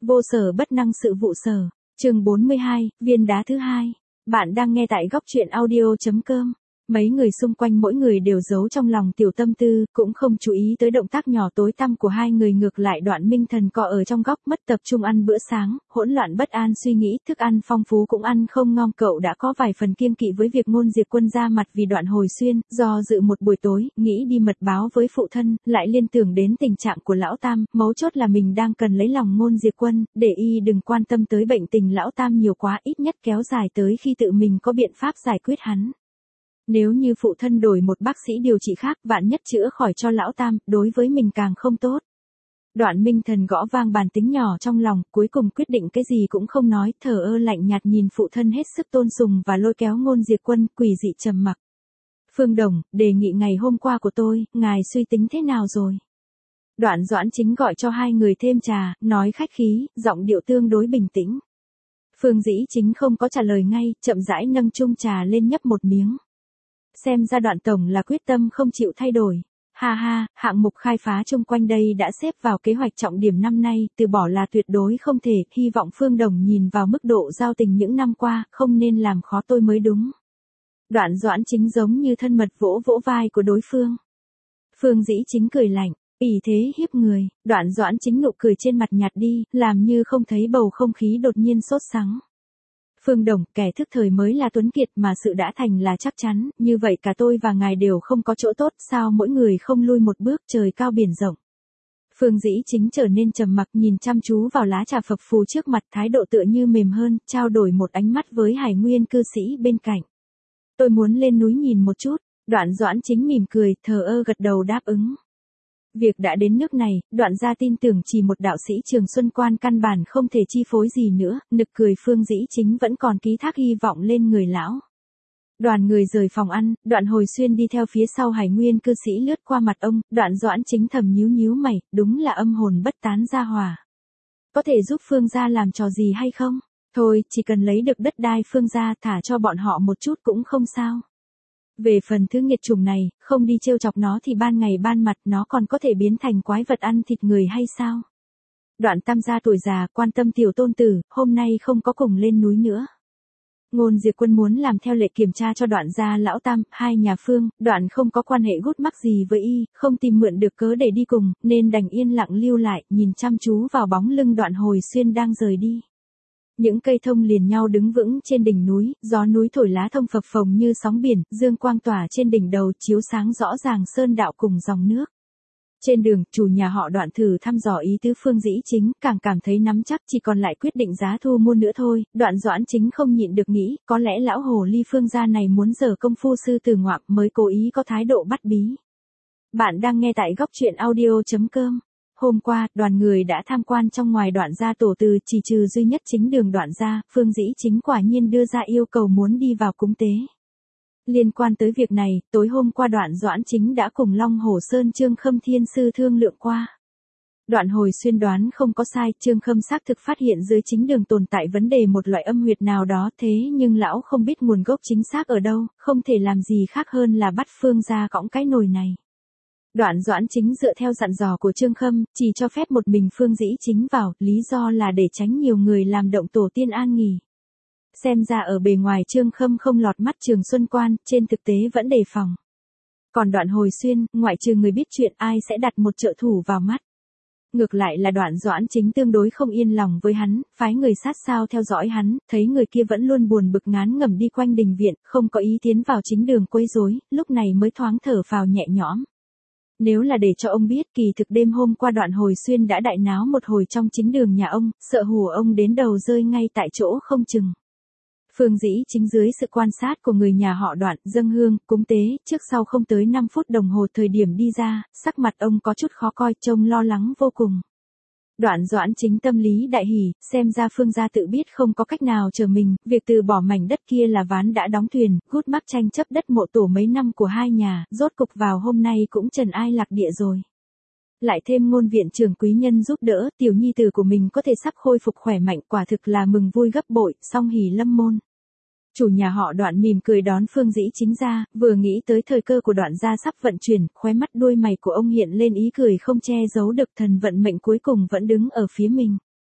Vô sở bất năng sự vụ sở. Chương 42, viên đá thứ hai. Bạn đang nghe tại góc truyện audio.com. Mấy người xung quanh mỗi người đều giấu trong lòng tiểu tâm tư, cũng không chú ý tới động tác nhỏ tối tăm của hai người. Ngược lại Đoạn Minh Thần cọ ở trong góc mất tập trung ăn bữa sáng, hỗn loạn bất an suy nghĩ, thức ăn phong phú cũng ăn không ngon. Cậu đã có vài phần kiêng kỵ với việc Ngôn Diệp Quân ra mặt vì Đoạn Hồi Xuyên, do dự một buổi tối, nghĩ đi mật báo với phụ thân, lại liên tưởng đến tình trạng của lão Tam, mấu chốt là mình đang cần lấy lòng Ngôn Diệp Quân, để y đừng quan tâm tới bệnh tình lão Tam nhiều quá, ít nhất kéo dài tới khi tự mình có biện pháp giải quyết hắn. Nếu như phụ thân đổi một bác sĩ điều trị khác, vạn nhất chữa khỏi cho lão Tam, đối với mình càng không tốt. Đoạn Minh Thần gõ vang bàn tính nhỏ trong lòng, cuối cùng quyết định cái gì cũng không nói, thờ ơ lạnh nhạt nhìn phụ thân hết sức tôn sùng và lôi kéo Ngôn Diệp Quân, quỷ dị trầm mặc. Phương Đồng, đề nghị ngày hôm qua của tôi, ngài suy tính thế nào rồi? Đoạn Doãn Chính gọi cho hai người thêm trà, nói khách khí, giọng điệu tương đối bình tĩnh. Phương Dĩ Chính không có trả lời ngay, chậm rãi nâng chung trà lên nhấp một miếng. Xem ra Đoạn tổng là quyết tâm không chịu thay đổi. Ha ha, hạng mục khai phá chung quanh đây đã xếp vào kế hoạch trọng điểm năm nay, từ bỏ là tuyệt đối không thể, hy vọng Phương Đồng nhìn vào mức độ giao tình những năm qua, không nên làm khó tôi mới đúng. Đoạn Doãn Chính giống như thân mật vỗ vỗ vai của đối phương. Phương Dĩ Chính cười lạnh, ỷ thế hiếp người. Đoạn Doãn Chính nụ cười trên mặt nhạt đi, làm như không thấy bầu không khí đột nhiên sốt sắng. Phương Đồng, kẻ thức thời mới là tuấn kiệt mà sự đã thành là chắc chắn, như vậy cả tôi và ngài đều không có chỗ tốt, sao mỗi người không lui một bước, trời cao biển rộng. Phương Dĩ Chính trở nên trầm mặc, nhìn chăm chú vào lá trà phập phù trước mặt, thái độ tựa như mềm hơn, trao đổi một ánh mắt với Hải Nguyên cư sĩ bên cạnh. Tôi muốn lên núi nhìn một chút. Đoạn Doãn Chính mỉm cười, thờ ơ gật đầu đáp ứng. Việc đã đến nước này, Đoạn gia tin tưởng chỉ một đạo sĩ Trường Xuân Quan căn bản không thể chi phối gì nữa, nực cười Phương Dĩ Chính vẫn còn ký thác hy vọng lên người lão. Đoàn người rời phòng ăn, Đoạn Hồi Xuyên đi theo phía sau Hải Nguyên cư sĩ lướt qua mặt ông, Đoạn Doãn Chính thầm nhíu nhíu mày, đúng là âm hồn bất tán gia hòa. Có thể giúp Phương gia làm trò gì hay không? Thôi, chỉ cần lấy được đất đai Phương gia thả cho bọn họ một chút cũng không sao. Về phần thứ nghiệt chủng này, không đi trêu chọc nó thì ban ngày ban mặt nó còn có thể biến thành quái vật ăn thịt người hay sao? Đoạn Tam gia tuổi già, quan tâm tiểu tôn tử, hôm nay không có cùng lên núi nữa. Ngôn Diệp Quân muốn làm theo lệ kiểm tra cho Đoạn gia lão Tam, hai nhà Phương, Đoạn không có quan hệ gút mắc gì với y, không tìm mượn được cớ để đi cùng, nên đành yên lặng lưu lại, nhìn chăm chú vào bóng lưng Đoạn Hồi Xuyên đang rời đi. Những cây thông liền nhau đứng vững trên đỉnh núi, gió núi thổi lá thông phập phồng như sóng biển, dương quang tỏa trên đỉnh đầu chiếu sáng rõ ràng sơn đạo cùng dòng nước. Trên đường, chủ nhà họ Đoạn thử thăm dò ý tứ Phương Dĩ Chính, càng cảm thấy nắm chắc, chỉ còn lại quyết định giá thu mua nữa thôi. Đoạn Doãn Chính không nhịn được nghĩ, có lẽ lão hồ ly Phương gia này muốn giở công phu sư tử ngoạm mới cố ý có thái độ bắt bí. Bạn đang nghe tại góc truyện audio.com. Hôm qua, đoàn người đã tham quan trong ngoài Đoạn gia tổ từ, chỉ trừ duy nhất Chính Đường Đoạn gia, Phương Dĩ Chính quả nhiên đưa ra yêu cầu muốn đi vào cúng tế. Liên quan tới việc này, tối hôm qua Đoạn Doãn Chính đã cùng Long Hổ Sơn Trương Khâm Thiên sư thương lượng qua. Đoạn Hồi Xuyên đoán không có sai, Trương Khâm xác thực phát hiện dưới Chính Đường tồn tại vấn đề một loại âm huyệt nào đó, thế nhưng lão không biết nguồn gốc chính xác ở đâu, không thể làm gì khác hơn là bắt Phương gia cõng cái nồi này. Đoạn Doãn Chính dựa theo dặn dò của Trương Khâm, chỉ cho phép một mình Phương Dĩ Chính vào, lý do là để tránh nhiều người làm động tổ tiên an nghỉ. Xem ra ở bề ngoài Trương Khâm không lọt mắt Trường Xuân Quan, trên thực tế vẫn đề phòng. Còn Đoạn Hồi Xuyên, ngoại trừ người biết chuyện ai sẽ đặt một trợ thủ vào mắt. Ngược lại là Đoạn Doãn Chính tương đối không yên lòng với hắn, phái người sát sao theo dõi hắn, thấy người kia vẫn luôn buồn bực ngán ngẩm đi quanh đình viện, không có ý tiến vào Chính Đường quấy rối, lúc này mới thoáng thở phào nhẹ nhõm. Nếu là để cho ông biết, kỳ thực đêm hôm qua Đoạn Hồi Xuyên đã đại náo một hồi trong Chính Đường nhà ông, sợ hù ông đến đầu rơi ngay tại chỗ không chừng. Phương Dĩ Chính dưới sự quan sát của người nhà họ Đoạn, dâng hương, cúng tế, trước sau không tới 5 phút đồng hồ thời điểm đi ra, sắc mặt ông có chút khó coi, trông lo lắng vô cùng. Đoạn Doãn Chính tâm lý đại hỉ, xem ra Phương gia tự biết không có cách nào chờ mình, việc từ bỏ mảnh đất kia là ván đã đóng thuyền, gút mắc tranh chấp đất mộ tổ mấy năm của hai nhà, rốt cục vào hôm nay cũng trần ai lạc địa rồi. Lại thêm Ngôn viện trưởng quý nhân giúp đỡ, tiểu nhi tử của mình có thể sắp khôi phục khỏe mạnh, quả thực là mừng vui gấp bội, song hỉ lâm môn. Chủ nhà họ Đoạn mỉm cười đón Phương Dĩ Chính ra, vừa nghĩ tới thời cơ của Đoạn gia sắp vận chuyển, khóe mắt đuôi mày của ông hiện lên ý cười không che giấu được, thần vận mệnh cuối cùng vẫn đứng ở phía mình.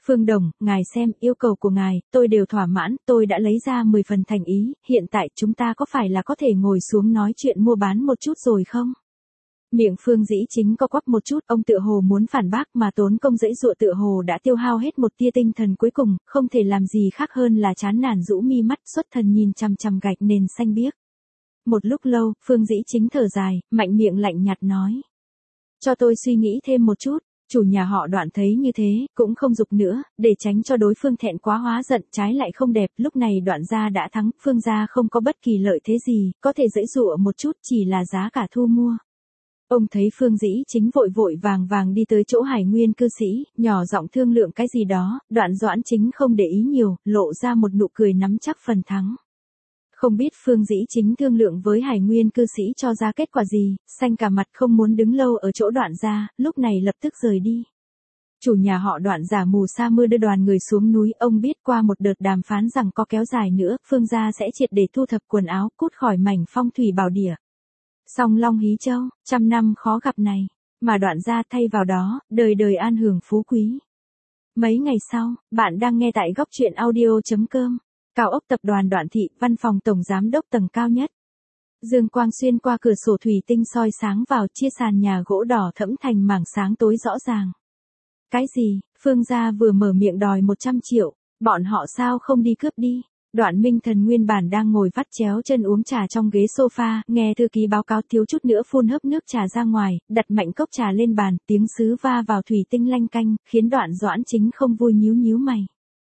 Phương Đồng, ngài xem, yêu cầu của ngài, tôi đều thỏa mãn, tôi đã lấy ra 10 phần thành ý, hiện tại chúng ta có phải là có thể ngồi xuống nói chuyện mua bán một chút rồi không? Miệng Phương Dĩ Chính co quắp một chút, ông tựa hồ muốn phản bác mà tốn công dãy dụa tựa hồ đã tiêu hao hết một tia tinh thần cuối cùng, không thể làm gì khác hơn là chán nản rũ mi mắt xuất thần nhìn chằm chằm gạch nền xanh biếc. Một lúc lâu, Phương Dĩ Chính thở dài, mạnh miệng lạnh nhạt nói. Cho tôi suy nghĩ thêm một chút. Chủ nhà họ Đoạn thấy như thế, cũng không giục nữa, để tránh cho đối phương thẹn quá hóa giận, trái lại không đẹp, lúc này Đoạn gia đã thắng, Phương gia không có bất kỳ lợi thế gì, có thể dãy dụa một chút, chỉ là giá cả thu mua. Ông thấy Phương Dĩ Chính vội vội vàng vàng đi tới chỗ Hải Nguyên cư sĩ, nhỏ giọng thương lượng cái gì đó, Đoạn Doãn Chính không để ý nhiều, lộ ra một nụ cười nắm chắc phần thắng. Không biết Phương Dĩ Chính thương lượng với Hải Nguyên cư sĩ cho ra kết quả gì, xanh cả mặt không muốn đứng lâu ở chỗ Đoạn gia, lúc này lập tức rời đi. Chủ nhà họ Đoạn giả mù sa mưa đưa đoàn người xuống núi, ông biết qua một đợt đàm phán rằng có kéo dài nữa, Phương gia sẽ triệt để thu thập quần áo, cút khỏi mảnh phong thủy bảo địa. Song Long hí châu, trăm năm khó gặp này, mà Đoạn gia thay vào đó, đời đời an hưởng phú quý. Mấy ngày sau, bạn đang nghe tại góc truyện audio.com. Cao ốc tập đoàn Đoạn Thị, văn phòng tổng giám đốc tầng cao nhất. Dương quang xuyên qua cửa sổ thủy tinh soi sáng vào, chia sàn nhà gỗ đỏ thẫm thành mảng sáng tối rõ ràng. Cái gì? Phương gia vừa mở miệng đòi 100 triệu, bọn họ sao không đi cướp đi? Đoạn Minh Thần nguyên bản đang ngồi vắt chéo chân uống trà trong ghế sofa, nghe thư ký báo cáo thiếu chút nữa phun hớp nước trà ra ngoài, đặt mạnh cốc trà lên bàn, tiếng sứ va vào thủy tinh lanh canh, khiến Đoạn Doãn Chính không vui nhíu nhíu mày.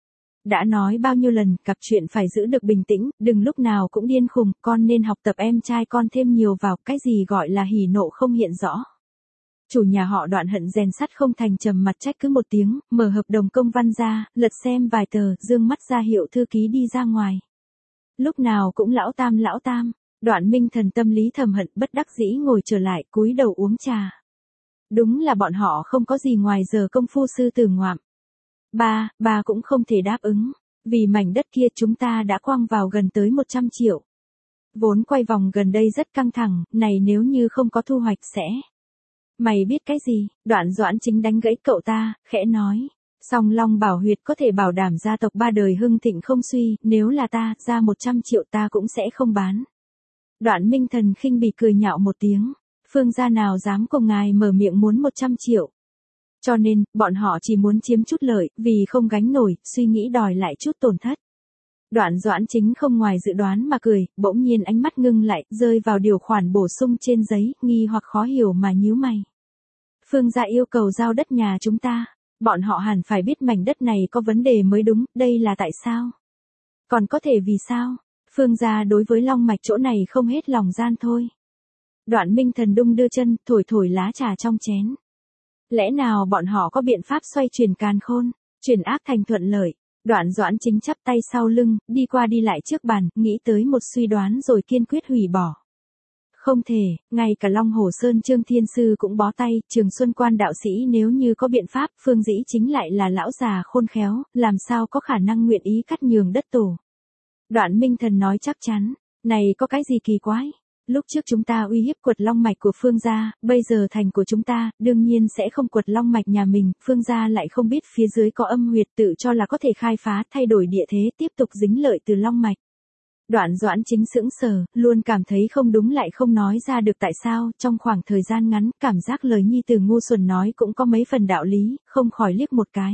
Đã nói bao nhiêu lần, cặp chuyện phải giữ được bình tĩnh, đừng lúc nào cũng điên khùng, con nên học tập em trai con thêm nhiều vào, cái gì gọi là hỉ nộ không hiện rõ. Chủ nhà họ Đoạn hận rèn sắt không thành, trầm mặt trách cứ một tiếng, mở hợp đồng công văn ra, lật xem vài tờ, dương mắt ra hiệu thư ký đi ra ngoài. Lúc nào cũng lão tam, Đoạn Minh Thần tâm lý thầm hận, bất đắc dĩ ngồi trở lại, cúi đầu uống trà. Đúng là bọn họ không có gì ngoài giờ công phu sư tử ngoạm. Ba cũng không thể đáp ứng, vì mảnh đất kia chúng ta đã quăng vào gần tới 100 triệu. Vốn quay vòng gần đây rất căng thẳng, này nếu như không có thu hoạch sẽ... Mày biết cái gì? Đoạn Doãn Chính đánh gãy cậu ta, khẽ nói. Song Long Bảo Huyệt có thể bảo đảm gia tộc 3 đời hưng thịnh không suy, nếu là ta, ra 100 triệu ta cũng sẽ không bán. Đoạn Minh Thần khinh bỉ cười nhạo một tiếng. Phương gia nào dám cùng ngài mở miệng muốn 100 triệu. Cho nên, bọn họ chỉ muốn chiếm chút lợi, vì không gánh nổi, suy nghĩ đòi lại chút tổn thất. Đoạn Doãn Chính không ngoài dự đoán mà cười, bỗng nhiên ánh mắt ngưng lại, rơi vào điều khoản bổ sung trên giấy, nghi hoặc khó hiểu mà nhíu mày. Phương gia yêu cầu giao đất nhà chúng ta, bọn họ hẳn phải biết mảnh đất này có vấn đề mới đúng, đây là tại sao? Còn có thể vì sao? Phương gia đối với long mạch chỗ này không hết lòng gian thôi. Đoạn Minh Thần đung đưa chân, thổi thổi lá trà trong chén. Lẽ nào bọn họ có biện pháp xoay chuyển càn khôn, chuyển ác thành thuận lợi? Đoạn Doãn Chính chắp tay sau lưng, đi qua đi lại trước bàn, nghĩ tới một suy đoán rồi kiên quyết hủy bỏ. Không thể, ngay cả Long Hồ Sơn Trương Thiên Sư cũng bó tay, Trường Xuân Quan đạo sĩ nếu như có biện pháp, Phương Dĩ Chính lại là lão già khôn khéo, làm sao có khả năng nguyện ý cắt nhường đất tổ. Đoạn Minh Thần nói chắc chắn, này có cái gì kỳ quái? Lúc trước chúng ta uy hiếp quật long mạch của Phương gia, bây giờ thành của chúng ta, đương nhiên sẽ không quật long mạch nhà mình, Phương gia lại không biết phía dưới có âm huyệt, tự cho là có thể khai phá, thay đổi địa thế, tiếp tục dính lợi từ long mạch. Đoạn Doãn Chính sững sờ, luôn cảm thấy không đúng lại không nói ra được tại sao, trong khoảng thời gian ngắn, cảm giác lời nhi tử ngu xuẩn nói cũng có mấy phần đạo lý, không khỏi liếc một cái.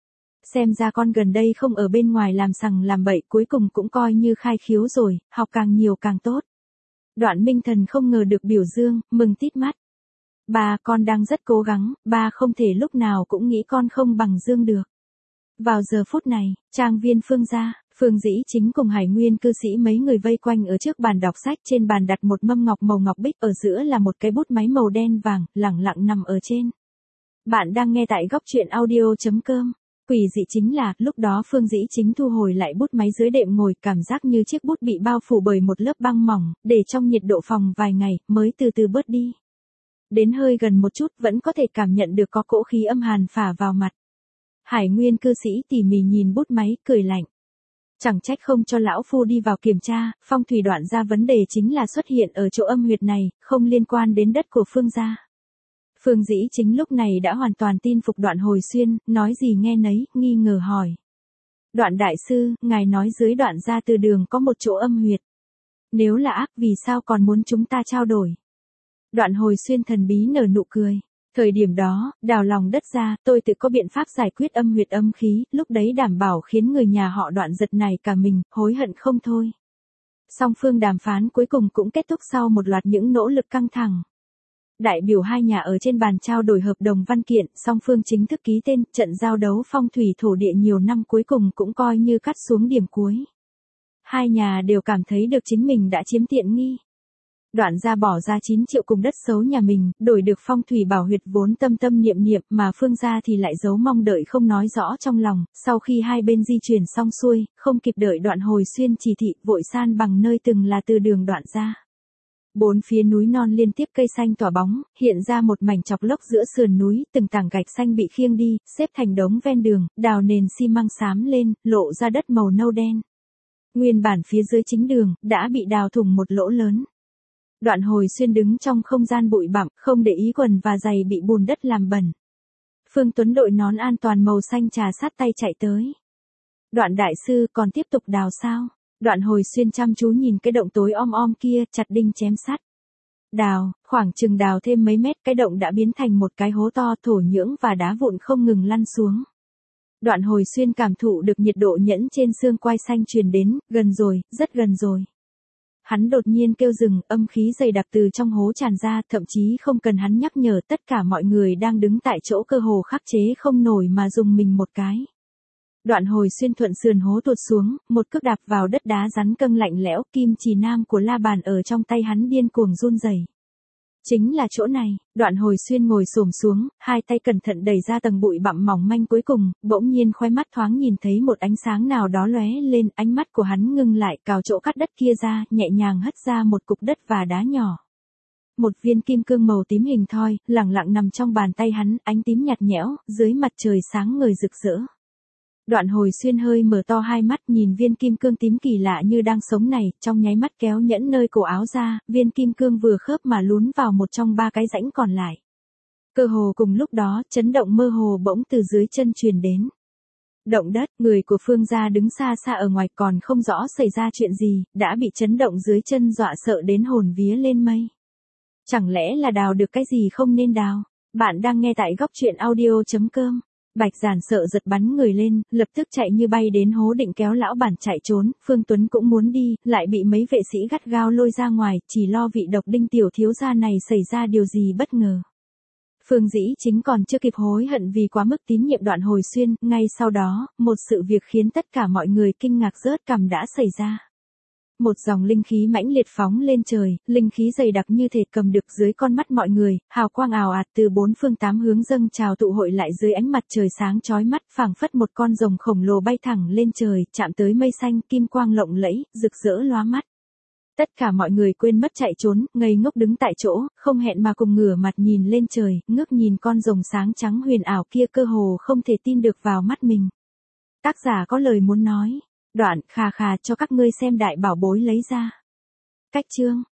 Xem ra con gần đây không ở bên ngoài làm sằng làm bậy, cuối cùng cũng coi như khai khiếu rồi, học càng nhiều càng tốt. Đoạn Minh Thần không ngờ được biểu dương, mừng tít mắt. Ba, con đang rất cố gắng, ba không thể lúc nào cũng nghĩ con không bằng Dương được. Vào giờ phút này, trang viên Phương gia, Phương Dĩ Chính cùng Hải Nguyên cư sĩ mấy người vây quanh ở trước bàn đọc sách, trên bàn đặt một mâm ngọc màu ngọc bích, ở giữa là một cái bút máy màu đen vàng, lẳng lặng nằm ở trên. Bạn đang nghe tại góc truyện audio.com. Quỷ dị chính là, lúc đó Phương Dĩ Chính thu hồi lại bút máy dưới đệm ngồi, cảm giác như chiếc bút bị bao phủ bởi một lớp băng mỏng, để trong nhiệt độ phòng vài ngày, mới từ từ bớt đi. Đến hơi gần một chút, vẫn có thể cảm nhận được có cỗ khí âm hàn phả vào mặt. Hải Nguyên cư sĩ tỉ mỉ nhìn bút máy, cười lạnh. Chẳng trách không cho lão phu đi vào kiểm tra, phong thủy đoạn ra vấn đề chính là xuất hiện ở chỗ âm huyệt này, không liên quan đến đất của Phương gia. Phương Dĩ Chính lúc này đã hoàn toàn tin phục Đoạn Hồi Xuyên, nói gì nghe nấy, nghi ngờ hỏi. Đoạn đại sư, ngài nói dưới Đoạn gia từ đường có một chỗ âm huyệt. Nếu là ác vì sao còn muốn chúng ta trao đổi? Đoạn Hồi Xuyên thần bí nở nụ cười. Thời điểm đó, đào lòng đất ra, tôi tự có biện pháp giải quyết âm huyệt âm khí, lúc đấy đảm bảo khiến người nhà họ Đoạn giật này cả mình, hối hận không thôi. Song phương đàm phán cuối cùng cũng kết thúc sau một loạt những nỗ lực căng thẳng. Đại biểu hai nhà ở trên bàn trao đổi hợp đồng văn kiện, song phương chính thức ký tên, trận giao đấu phong thủy thổ địa nhiều năm cuối cùng cũng coi như cắt xuống điểm cuối. Hai nhà đều cảm thấy được chính mình đã chiếm tiện nghi. Đoạn gia bỏ ra 9 triệu cùng đất xấu nhà mình, đổi được phong thủy bảo huyệt vốn tâm tâm niệm niệm, mà Phương gia thì lại giấu mong đợi không nói rõ trong lòng. Sau khi hai bên di chuyển xong xuôi, không kịp đợi Đoạn Hồi Xuyên chỉ thị, vội san bằng nơi từng là từ đường Đoạn gia. Bốn phía núi non liên tiếp cây xanh tỏa bóng, hiện ra một mảnh chọc lốc giữa sườn núi, từng tảng gạch xanh bị khiêng đi, xếp thành đống ven đường, đào nền xi măng xám lên, lộ ra đất màu nâu đen. Nguyên bản phía dưới chính đường, đã bị đào thủng một lỗ lớn. Đoạn Hồi Xuyên đứng trong không gian bụi bặm, không để ý quần và giày bị bùn đất làm bẩn. Phương Tuấn đội nón an toàn màu xanh trà sát tay chạy tới. Đoạn đại sư còn tiếp tục đào sao? Đoạn Hồi Xuyên chăm chú nhìn cái động tối om om kia, chặt đinh chém sắt. Đào, khoảng chừng đào thêm mấy mét, cái động đã biến thành một cái hố to, thổ nhưỡng và đá vụn không ngừng lăn xuống. Đoạn Hồi Xuyên cảm thụ được nhiệt độ nhẫn trên xương quai xanh truyền đến, gần rồi, rất gần rồi. Hắn đột nhiên kêu dừng, âm khí dày đặc từ trong hố tràn ra, thậm chí không cần hắn nhắc nhở, tất cả mọi người đang đứng tại chỗ cơ hồ khắc chế không nổi mà dùng mình một cái. Đoạn Hồi Xuyên thuận sườn hố tuột xuống, một cước đạp vào đất đá rắn câng lạnh lẽo, kim chỉ nam của la bàn ở trong tay hắn điên cuồng run rẩy. Chính là chỗ này. Đoạn Hồi Xuyên ngồi xổm xuống, hai tay cẩn thận đẩy ra tầng bụi bặm mỏng manh cuối cùng, bỗng nhiên khóe mắt thoáng nhìn thấy một ánh sáng nào đó lóe lên, ánh mắt của hắn ngưng lại, cào chỗ cắt đất kia ra, nhẹ nhàng hất ra một cục đất và đá nhỏ. Một viên kim cương màu tím hình thoi, lẳng lặng nằm trong bàn tay hắn, ánh tím nhạt nhẽo, dưới mặt trời sáng ngời rực rỡ. Đoạn Hồi Xuyên hơi mở to hai mắt nhìn viên kim cương tím kỳ lạ như đang sống này, trong nháy mắt kéo nhẫn nơi cổ áo ra, viên kim cương vừa khớp mà lún vào một trong ba cái rãnh còn lại. Cơ hồ cùng lúc đó, chấn động mơ hồ bỗng từ dưới chân truyền đến. Động đất, người của Phương gia đứng xa xa ở ngoài còn không rõ xảy ra chuyện gì, đã bị chấn động dưới chân dọa sợ đến hồn vía lên mây. Chẳng lẽ là đào được cái gì không nên đào? Bạn đang nghe tại góc truyện audio.com. Bạch Giản sợ giật bắn người lên, lập tức chạy như bay đến hố định kéo lão bản chạy trốn, Phương Tuấn cũng muốn đi, lại bị mấy vệ sĩ gắt gao lôi ra ngoài, chỉ lo vị độc đinh tiểu thiếu gia này xảy ra điều gì bất ngờ. Phương Dĩ Chính còn chưa kịp hối hận vì quá mức tín nhiệm Đoạn Hồi Xuyên, ngay sau đó, một sự việc khiến tất cả mọi người kinh ngạc rớt cằm đã xảy ra. Một dòng linh khí mãnh liệt phóng lên trời, linh khí dày đặc như thể cầm được dưới con mắt mọi người, hào quang ào ạt từ bốn phương tám hướng dâng trào tụ hội lại dưới ánh mặt trời sáng chói mắt, phảng phất một con rồng khổng lồ bay thẳng lên trời, chạm tới mây xanh, kim quang lộng lẫy, rực rỡ lóa mắt. Tất cả mọi người quên mất chạy trốn, ngây ngốc đứng tại chỗ, không hẹn mà cùng ngửa mặt nhìn lên trời, ngước nhìn con rồng sáng trắng huyền ảo kia cơ hồ không thể tin được vào mắt mình. Tác giả có lời muốn nói. Đoạn khà khà cho các ngươi xem đại bảo bối lấy ra. Cách chương.